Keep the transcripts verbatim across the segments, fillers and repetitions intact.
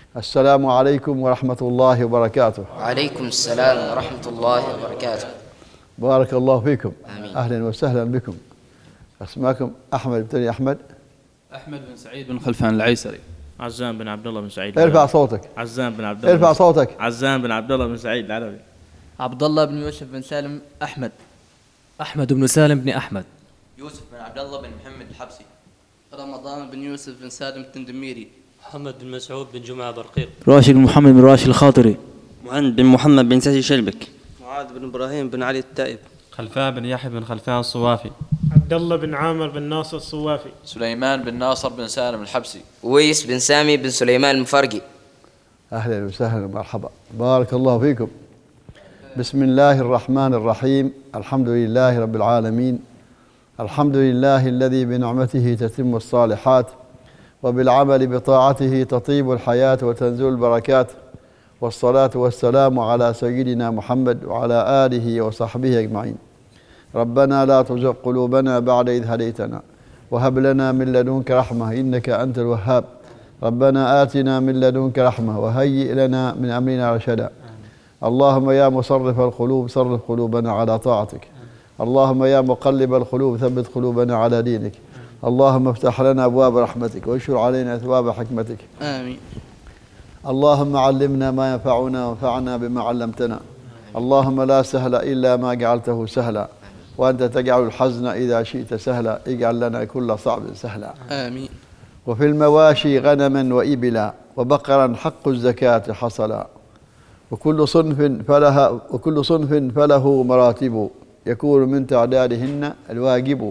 السلام عليكم ورحمة الله وبركاته. وعليكم السلام ورحمة الله وبركاته. بارك الله فيكم. آمين. أهلا وسهلا بكم. أسماكم أحمد بن أحمد. أحمد بن سعيد بن خلفان العيسري. عزام بن عبد الله بن سعيد. ارفع صوتك. عزام بن عبد الله. ارفع صوتك. عزام بن عبد الله بن سعيد العلوي. عبد الله بن يوسف بن سالم أحمد. أحمد بن سالم بن أحمد. يوسف بن عبد الله بن محمد الحبسي. رمضان بن يوسف بن سالم التندميري. محمد بن مسعود بن جمعة برقيق. راشد بن محمد بن راشد الخاطري. مهند بن محمد بن ساسي شلبك. معاذ بن إبراهيم بن علي التائب. خلفان بن يحيى بن خلفان الصوافي. عبد الله بن عامر بن ناصر الصوافي. سليمان بن ناصر بن سالم الحبسي. ويس بن سامي بن سليمان المفرقي. أهلا وسهلا ومرحبا. بارك الله فيكم. بسم الله الرحمن الرحيم. الحمد لله رب العالمين. الحمد لله الذي بنعمته تتم الصالحات وبالعمل بطاعته تطيب الحياة وتنزل البركات، والصلاة والسلام على سيدنا محمد وعلى آله وصحبه أجمعين. ربنا لا تزغ قلوبنا بعد إذ هديتنا وهب لنا من لدنك رحمة إنك أنت الوهاب. ربنا آتنا من لدنك رحمة وهيئ لنا من أمرنا رشدا. اللهم يا مصرف القلوب صرف قلوبنا على طاعتك. اللهم يا مقلب القلوب ثبت قلوبنا على دينك. اللهم افتح لنا أبواب رحمتك وانشر علينا أثواب حكمتك. آمين. اللهم علمنا ما ينفعنا وانفعنا بما علمتنا. اللهم لا سهل إلا ما جعلته سهلا، وأنت تجعل الحزن إذا شئت سهلا. اجعل لنا كل صعب سهلا. آمين. وفي المواشي غنما وإبلا وبقرا حق الزكاة حصلا، وكل صنف فلها وكل صنف فله مراتب يكون من تعدادهن الواجب.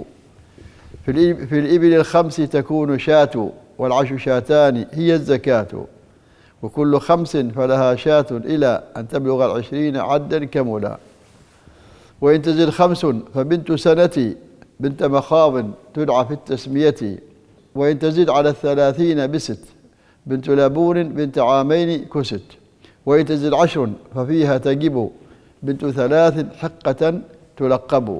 في الإبل الخمس تكون شاة والعشر شاتان هي الزكاة، وكل خمس فلها شاة إلى أن تبلغ العشرين عدا كملا. وإن تزد خمس فبنت سنة بنت مخاض تدعى في التسمية، وإن تزد على الثلاثين بست بنت لبون بنت عامين كست. وإن تزد عشر ففيها تجب بنت ثلاث حقة تلقب.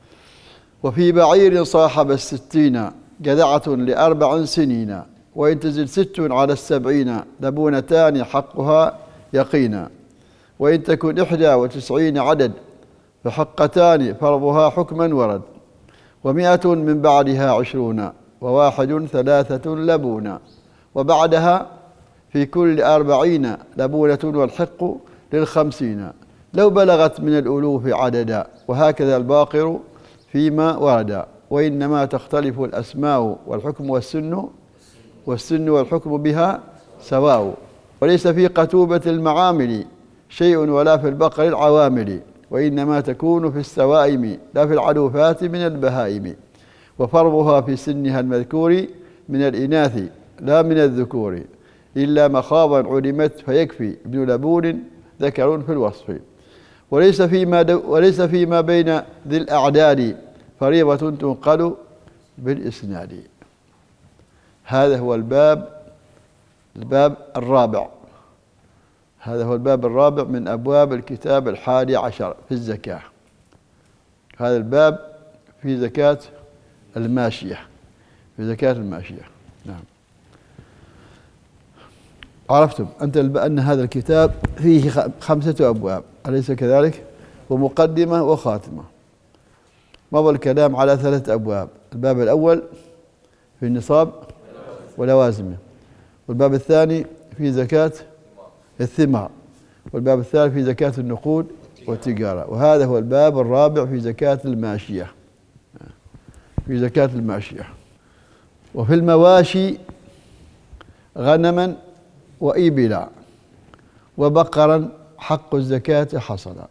وفي بعير صاحب الستين جذعة لأربع سنين، وإن تزد ست على السبعين لبونتان حقها يقينا. وإن تكن إحدى وتسعين عدد فحقتان فرضها حكما ورد. ومئة من بعدها عشرون وواحد ثلاثة لبونا، وبعدها في كل أربعين لبونة والحق للخمسين لو بلغت من الألوف عددا، وهكذا الباقر فيما ورد. وإنما تختلف الأسماء والحكم والسن والسن والحكم بها سواء. وليس في قتوبة المعامل شيء ولا في البقر العوامل، وإنما تكون في السوائم لا في العلوفات من البهائم. وفرضها في سنها المذكور من الإناث لا من الذكور، إلا مخاضا علمت فيكفي ابن لبون ذكر في الوصف. وليس فيما وليس فيما بين ذي الأعداد فريضة تنقل بالإسناد. هذا هو الباب الباب الرابع. هذا هو الباب الرابع من أبواب الكتاب الحادي عشر في الزكاة. هذا الباب في زكاة الماشية، في زكاة الماشية. نعم. عرفتم أنت أن هذا الكتاب فيه خمسة أبواب، أليس كذلك؟ ومقدمة وخاتمة. مضى الكلام على ثلاثة أبواب. الباب الأول في النصاب ولوازمه، والباب الثاني في زكاة الثمار، والباب الثالث في زكاة النقود والتجارة، وهذا هو الباب الرابع في زكاة الماشية، في زكاة الماشية. وفي المواشي غنما وإبلا وبقرا حق الزكاة حصلا.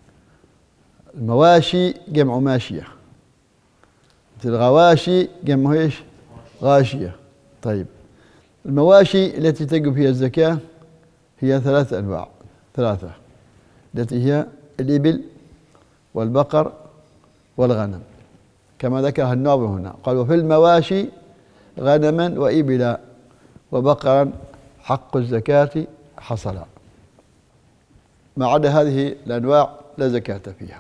المواشي جمع ماشية، مثل الغواشي جمع ايش؟ غاشية. طيب، المواشي التي تجب فيها الزكاة هي ثلاث أنواع، ثلاثة، التي هي الإبل والبقر والغنم، كما ذكرها الناظم هنا. قال وفي المواشي غنما وإبلا وبقرا حق الزكاة حصلا. ما عدا هذه الأنواع لا زكاة فيها.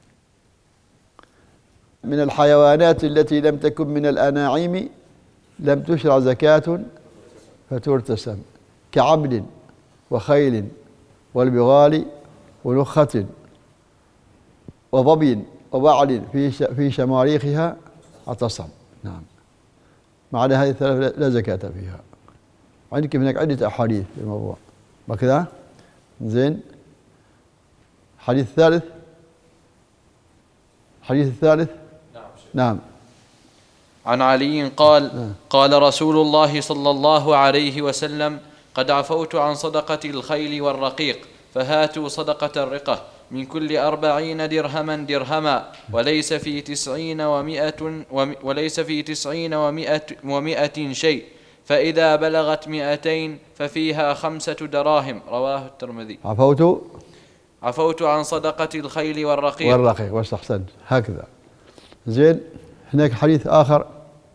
من الحيوانات التي لم تكن من الأناعيم لم تشرع زكاة فترتسم، كعبد وخيل والبغال ونخة وظبي وبعل في في شماريخها اعتصم. نعم. ما عدا هذه الثلاث لا زكاة فيها. عندك هناك عدة أحاديث في الموضوع. وكذا زين. الحديث الثالث الحديث الثالث نعم, نعم. عن علي قال قال رسول الله صلى الله عليه وسلم قد عفوت عن صدقة الخيل والرقيق فهاتوا صدقة الرقة من كل أربعين درهما درهما وليس في تسعين ومائة وليس في تسعين ومائة ومائة شيء فإذا بلغت مئتين ففيها خمسة دراهم. رواه الترمذي. عفوت عفوت عن صدقة الخيل والرقيق والرقيق واستحسنت هكذا. زين. هناك حديث آخر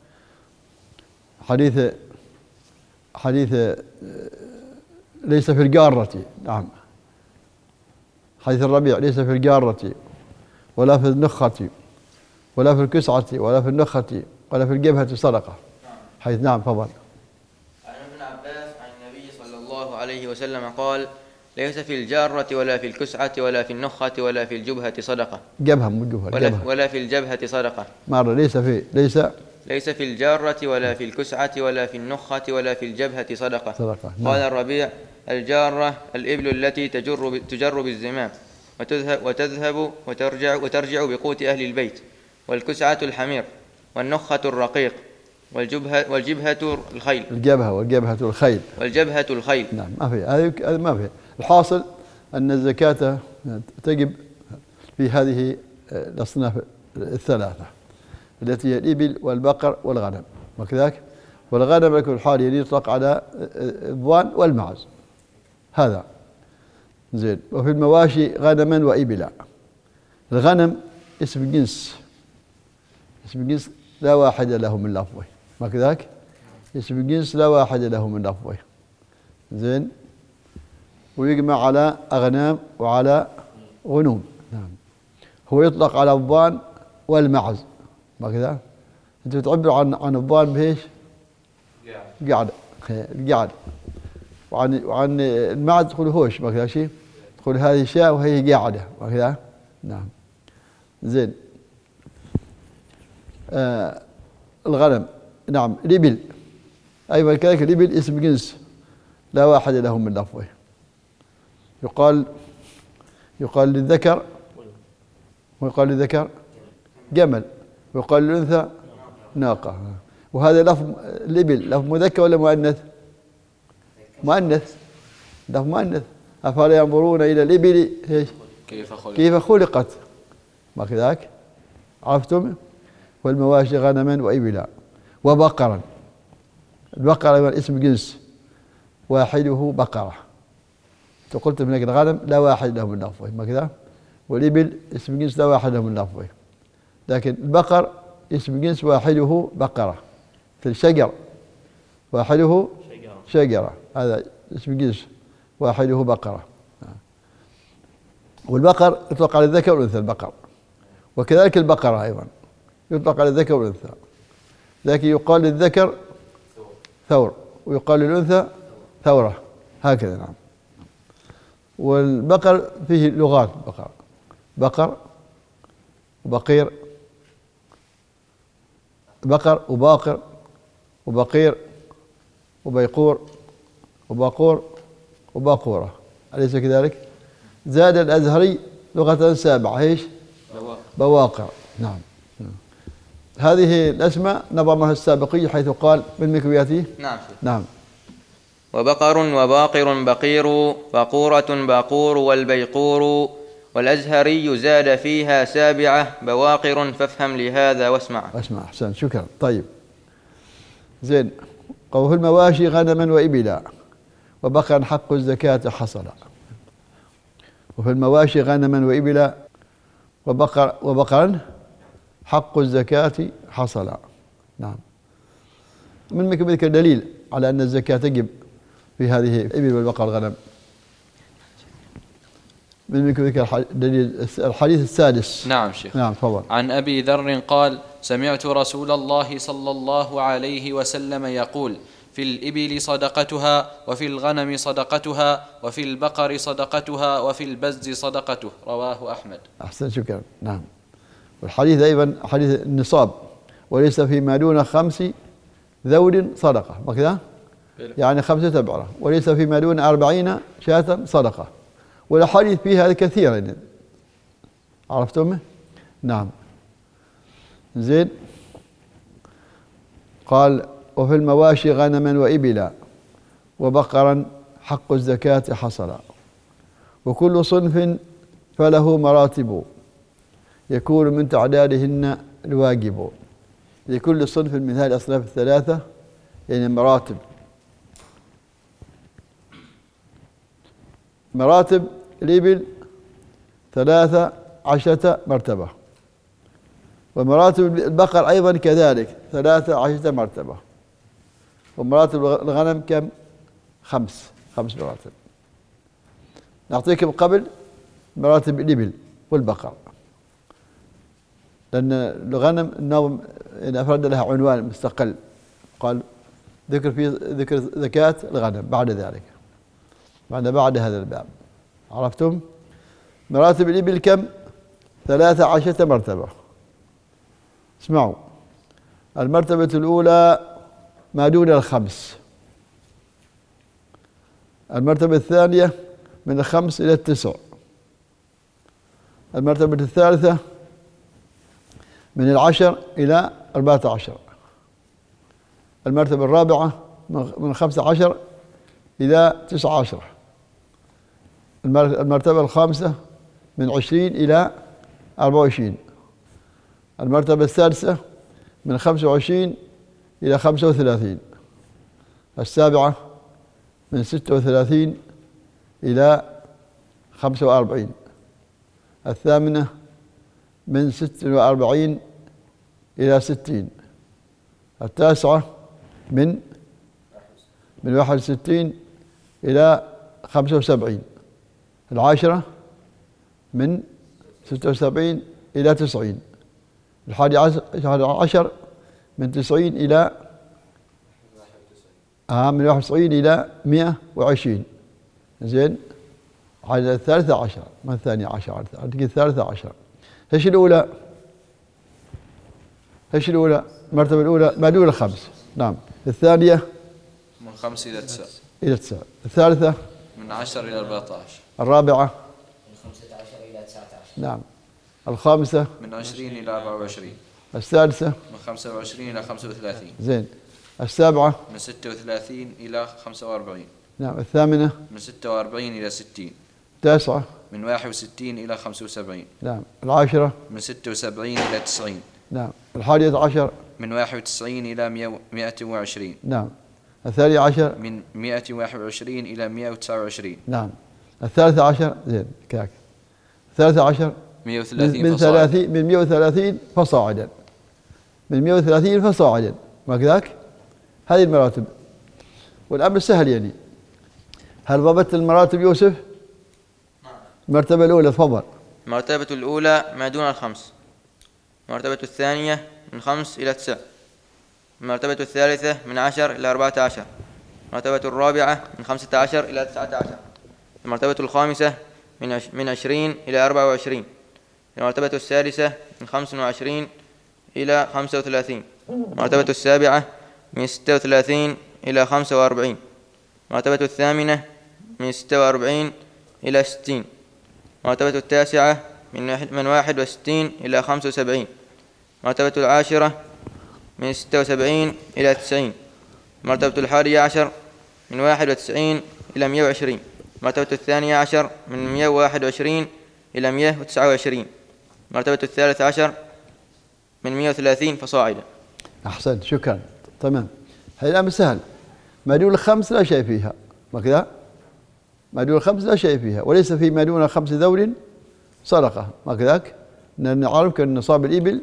حديث حديث ليس في الجارة. نعم. حديث الربيع ليس في الجارة ولا في النخة ولا في الكسعة ولا في النخة ولا في الجبهة صدقة. حديث نعم فضل. عن ابن عباس عن النبي صلى الله عليه وسلم قال ليس في الجارة ولا في الكسعة ولا في النخة ولا في الجبهة صدقة. جبهة مو جبهة. ولا, ولا في الجبهة صدقة. مرة ليس في ليس ليس في الجارة ولا في الكسعة ولا في النخة ولا في الجبهة صدقة. صدقة. نعم. قال الربيع الجارة الإبل التي تجر تجر بالزمام وتذهب وتذهب وترجع وترجع بقوت أهل البيت. والكسعة الحمير والنخة الرقيق والجبهة والجبهة الخيل. الجبهة والجبهة الخيل. والجبهة الخيل. نعم. ما في هذا ما في. الحاصل أن الزكاة تجب في هذه الأصناف الثلاثة التي هي الإبل والبقر والغنم وكذلك. والغنم على كل حال يطلق على الضوان والمعز. هذا زين. وفي المواشي غنما وإبلا. الغنم اسم جنس اسم جنس لا واحد له من لفظه وكذلك. اسم جنس لا واحد له من لفظه. زين. ويجمع على أغنام وعلى غنوم. نعم. هو يطلق على الضان والمعز وكذا. أنت تعبر عن عن الضان بإيش؟ قاعدة. القعدة. وعن وعن المعز تقول هوش وكذا شيء. تقول هذه شاة وهي قاعدة وكذا. نعم. زين. آه الغنم. نعم. الإبل أيضا كذلك. الإبل اسم جنس لا واحد له من لفظه. يقال يقال للذكر ويقال للذكر جمل ويقال للأنثى ناقة. وهذا لفظ الإبل لفظ مذكر ولا مؤنث؟ مؤنث. لفظ مؤنث. أفلا ينظرون إلى الإبل كيف خلقت كيف خلقت ما كذاك. عرفتم؟ والمواشي غنما وإبلا وبقرا. البقرة اسم جنس واحده بقرة. قلت من الغنم لا واحد له من لفظه ما كذا. والإبل اسم جنس لا واحد له من لفظه. لكن البقر اسم جنس واحده بقرة. في الشجر واحده شجرة. هذا اسم جنس واحده بقرة. والبقر يطلق على الذكر والأنثى البقر. وكذلك البقرة أيضا يطلق على الذكر والأنثى. لكن يقال للذكر ثور ويقال للأنثى ثورة هكذا. نعم. والبقر فيه لغات. بقر بقر وبقير. بقر وباقر وبقير وبيقور وباقور وباقورة. أليس كذلك؟ زاد الأزهري لغة سابعة ايش؟ بواقر. نعم. هذه الأسماء نظمها السابقي حيث قال من مكوياته. نعم. نعم. وبقر وباقر بقير بقورة باقور والبيقور. والأزهري زاد فيها سابعة بواقر فافهم لهذا واسمع. اسمع. أحسن. شكرا. طيب. زين. وفي المواشي غنما وإبلا وبقرا حق الزكاة حصل. وفي المواشي غنما وإبلا وبقر وبقرا حق الزكاة حصل. نعم. من مكملك الدليل على أن الزكاة تجب في هذه الإبل والبقر والغنم. من مكملك الدليل الحديث السادس. نعم شيخ. نعم تفضل. عن أبي ذر قال سمعت رسول الله صلى الله عليه وسلم يقول في الإبل صدقتها، وفي الغنم صدقتها، وفي البقر صدقتها، وفي البز صدقته. رواه أحمد. أحسن، شكرا. نعم. والحديث أيضا حديث النصاب، وليس فيما دون خمس ذود صدقة، وكذا يعني خمسة أبعرة، وليس فيما دون أربعين شاة صدقة. والحديث فيها كثيرا، عرفتم؟ نعم. زين. قال: وفي المواشي غنما وإبلا وبقرا حق الزكاة حصلا، وكل صنف فله مراتب يكون من تعدادهن الواجب. لكل صنف من هذه الأصناف الثلاثة يعني مراتب. مراتب الإبل ثلاثة عشرة مرتبة، ومراتب البقر أيضا كذلك ثلاثة عشرة مرتبة، ومراتب الغنم كم؟ خمس خمس مراتب. نعطيكم قبل مراتب الإبل والبقر، لأن الغنم الناظم أفرد لها عنوان مستقل، قال ذكر في ذكر زكاة الغنم بعد ذلك، بعد بعد هذا الباب. عرفتم؟ مراتب الإبل كم؟ ثلاثة عشرة مرتبة. اسمعوا: المرتبة الأولى ما دون الخمس، المرتبة الثانية من الخمس إلى التسع، المرتبة الثالثة من العشر إلى أربعة عشر، المرتبة الرابعة من خمسة عشر إلى تسعة عشر، المرتبة الخامسة من عشرين إلى أربعة وعشرين، المرتبة السادسة من خمسة وعشرين إلى خمسة وثلاثين، السابعة من ستة وثلاثين إلى خمسة وأربعين، الثامنة من ستة وأربعين إلى ستين، التاسعة من من واحد وستين إلى خمسة وسبعين، العاشرة من ستة وسبعين إلى تسعين، الحادي عشر من تسعين إلى آه من واحد وتسعين إلى مئة وعشرين. زين. على الثالثة عشر، ما الثانية عشر، الثالثة عشر. ايش الأولى؟ ايش الأولى؟ المرتبة الأولى ما دون الخمس. نعم. الثانية من خمس إلى تسع. إلى تسع. الثالثة من عشر إلى أربعة عشر. الرابعة من خمسة عشر إلى تسعة عشر. نعم. الخامسة من عشرين إلى أربعة وعشرين. السادسة من خمسة وعشرين إلى خمسة وثلاثين. زين. السابعة من ستة وثلاثين إلى خمسة وأربعين. نعم. الثامنة من ستة وأربعين إلى ستين. التاسعة من واحد وستين إلى خمسة وسبعين. نعم. العاشرة من ستة وسبعين إلى تسعين. نعم. الحادية عشر من واحد وتسعين إلى مئة وعشرين. نعم. الثاني عشر من مئة وواحد وعشرين إلى مئة وتسعة وعشرين. نعم. الثالثة عشر زين كاك. الثالثة عشر مئة وثلاثين من ثلاثين من مئة وثلاثين فصاعدا، من مئة وثلاثين فصاعدا، ما كذاك؟ هذه المراتب. والأمر سهل يعني. هل ضبطت المراتب يوسف؟ المرتبة الأولى تفضل. المرتبة الأولى ما دون الخمس، المرتبة الثانية من خمس إلى تسع، المرتبة الثالثة من عشر إلى أربعة عشر، المرتبة الرابعة من خمسة عشر إلى تسعة عشر، المرتبة الخامسة من عش من عشرين إلى أربعة وعشرين، المرتبة السادسة من خمس وعشرين إلى خمسة وثلاثين، المرتبة السابعة من ستة وثلاثين إلى خمسة وأربعين، المرتبة الثامنة من ستة وأربعين إلى ستين، المرتبة التاسعة من من واحد وستين إلى خمسة وسبعين، المرتبة العاشرة من ستة وسبعين إلى تسعين، المرتبة الحادية عشر من واحد وتسعين إلى مئة وعشرين، المرتبة الثانية عشر من مئة وواحد وعشرين إلى مئة وتسعة وعشرين، المرتبة الثالثة عشر من مئة وثلاثين فصاعدا. أحسنت، شكرا. تمام. هذه الأمر سهل. ما دون الخمس لا شيء فيها، ما كذا؟ ما دون الخمس لا شيء فيها، وليس في ما دون خمس ذول صدقة، ما كذاك؟ نعرف أن نصاب الإبل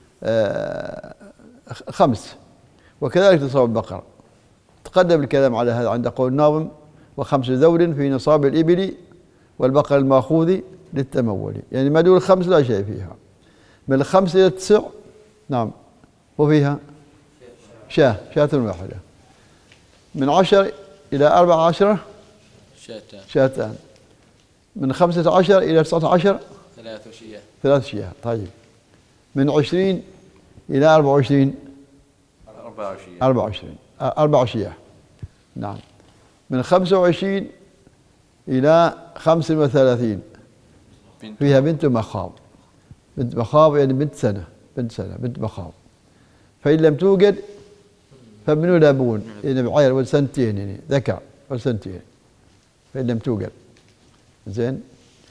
آه خمس، وكذلك نصاب البقر. تقدم الكلام على هذا عند قول الناظم: وخمس ذول في نصاب الإبل والبقر المأخوذ للتمول. يعني ما دون الخمس لا شيء فيها. من الخمس إلى التسع نعم، وفيها شاة شاة واحدة. من عشر إلى أربع عشرة شاتان شاتان. من خمسة عشر إلى تسعة عشر ثلاث شياه ثلاث شياه. طيب. من عشرين إلى أربع وعشرين أربع شياه أربع وعشرين أربع شياه. نعم. من خمسة وعشرين إلى خمس وثلاثين فيها بنت مخاض. بنت مخاض يعني بنت سنة بنت سنة بنت مخاض. فإن لم توجد فابن لبون يعني بعير والسنتين يعني ذكر والسنتين فإن لم توجد. زين.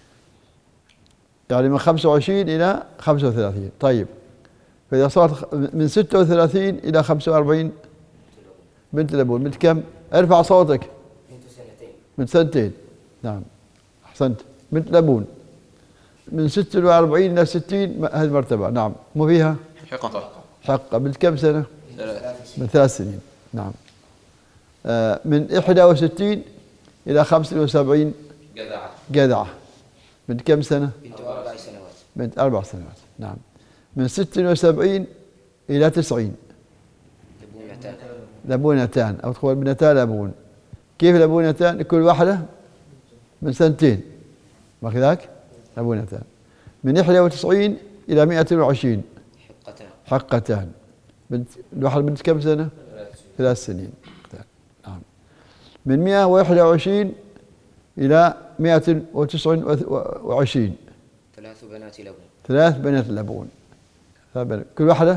يعني من خمسة وعشرين إلى خمسة وثلاثين. طيب. فإذا صارت من ستة وثلاثين إلى خمسة وأربعين بنت لبون. بنت كم؟ ارفع صوتك. بنت سنتين. من سنتين. نعم. أحسنت. بنت لبون. من ستة وأربعين إلى ستين هذه المرتبة. نعم. مو فيها؟ حقة. حقة. بنت كم سنة؟ ثلاث. من ثلاث سنين. نعم. آه من إحدى وستين إلى خمسة وسبعين جذعة. جذعة. بنت كم سنة؟ بنت أربع سنوات. بنت أربع سنوات. نعم. من ست وسبعين إلى تسعين لبونتان. لبونتان أو تقول بنتا لبون. كيف لبونتان؟ كل واحدة من سنتين ما كذاك؟ لبونتان. من إحدى وتسعين إلى مئة وعشرين حقتان. حقتان. بنت الواحدة بنت كم سنة؟ ثلاث سنين. نعم. من مئة وواحد وعشرين إلى مئة وتسعة وعشرين ثلاث بنات لبون. ثلاث بنات لبون. كل واحدة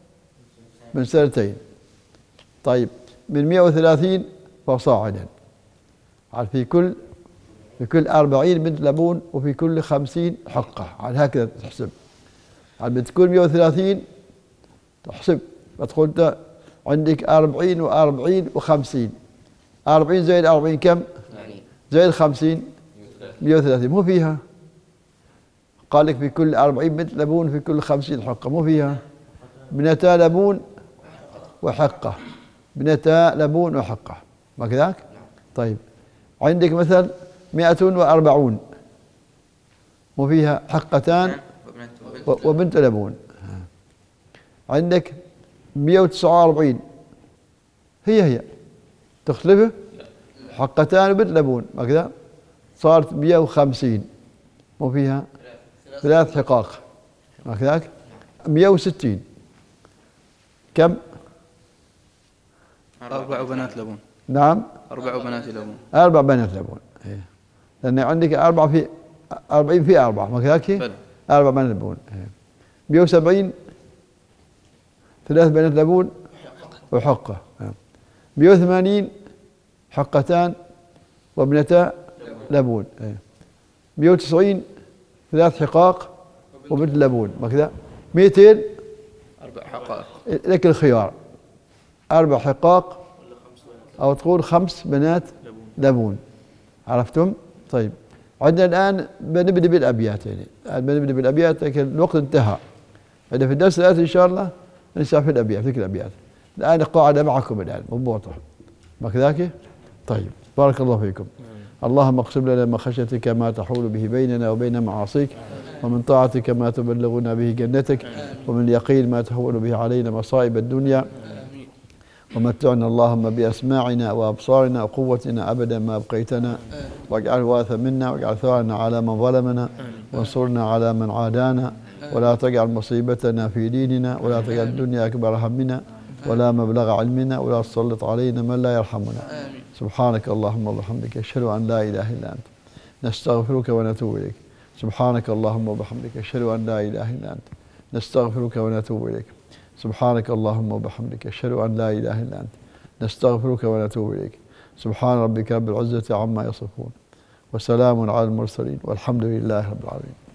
من سنتين. طيب. من مئة وثلاثين فصاعدا. في كل في كل أربعين بنت لبون وفي كل خمسين حقة. على هكذا تحسب. على بتكون مئة وثلاثين تحسب فتقول عندك أربعين وأربعين وخمسين. أربعين زائد أربعين كم؟ زائد خمسين مئة وثلاثين. مو فيها. قال لك في كل أربعين بنت لبون في كل خمسين حقة. مو فيها. بنتا لبون وحقة. بنتا لبون وحقة ما كذاك؟ طيب. عندك مثل مئة وأربعون مو فيها حقتان وبنت لبون. عندك مئة وتسعة وأربعين هي هي تختلف حقتان وبنت لبون ما كذا. صارت مئة وخمسين مو فيها ثلاث حقاق ما كذاك. مئة وستين كم؟ أربع بنات لبون. نعم. أربع بنات لبون. أربع بنات لبون. إيه. لأن عندك أربعة في أربعين في أربعة ما كذاك؟ بلى. أربع بنات لبون. إيه. مئة وسبعين ثلاث بنات لبون وحقة. إيه. مئة وثمانين حقتان وابنتا لبون. إيه. مئة وتسعين ثلاث حقاق وبنت لبون ما كذا. مئتين أربع حقائق. لك الخيار. أربع حقاق أو تقول خمس بنات لبون. عرفتم؟ طيب. عندنا الآن بنبدأ بالأبيات يعني. الآن بنبدأ بالأبيات لكن الوقت انتهى. إذا في الدرس الآتي إن شاء الله نشرح في الأبيات في الأبيات. الآن قاعدة معكم الآن مضبوطة. ما كذاك؟ طيب. بارك الله فيكم. اللهم اقسم لنا من خشيتك ما تحول به بيننا وبين معاصيك ومن طاعتك ما تبلغنا به جنتك ومن اليقين ما تهون به علينا مصائب الدنيا ومتعنا اللهم بأسماعنا وأبصارنا وقوتنا أبدا ما أبقيتنا واجعل الوارث منا واجعل ثارنا على من ظلمنا وانصرنا على من عادانا ولا تجعل مصيبتنا في ديننا ولا تجعل الدنيا أكبر همنا ولا مبلغ علمنا ولا تسلط علينا من لا يرحمنا. سبحانك اللهم وبحمدك أشهد أن لا إله إلا أنت نستغفرك ونتوب إليك. سبحانك اللهم وبحمدك أشهد أن لا إله إلا أنت نستغفرك ونتوب إليك. سبحانك اللهم وبحمدك أشهد أن لا إله إلا أنت نستغفرك ونتوب إليك. سبحان ربك رب العزة عما يصفون وسلام على المرسلين والحمد لله رب العالمين.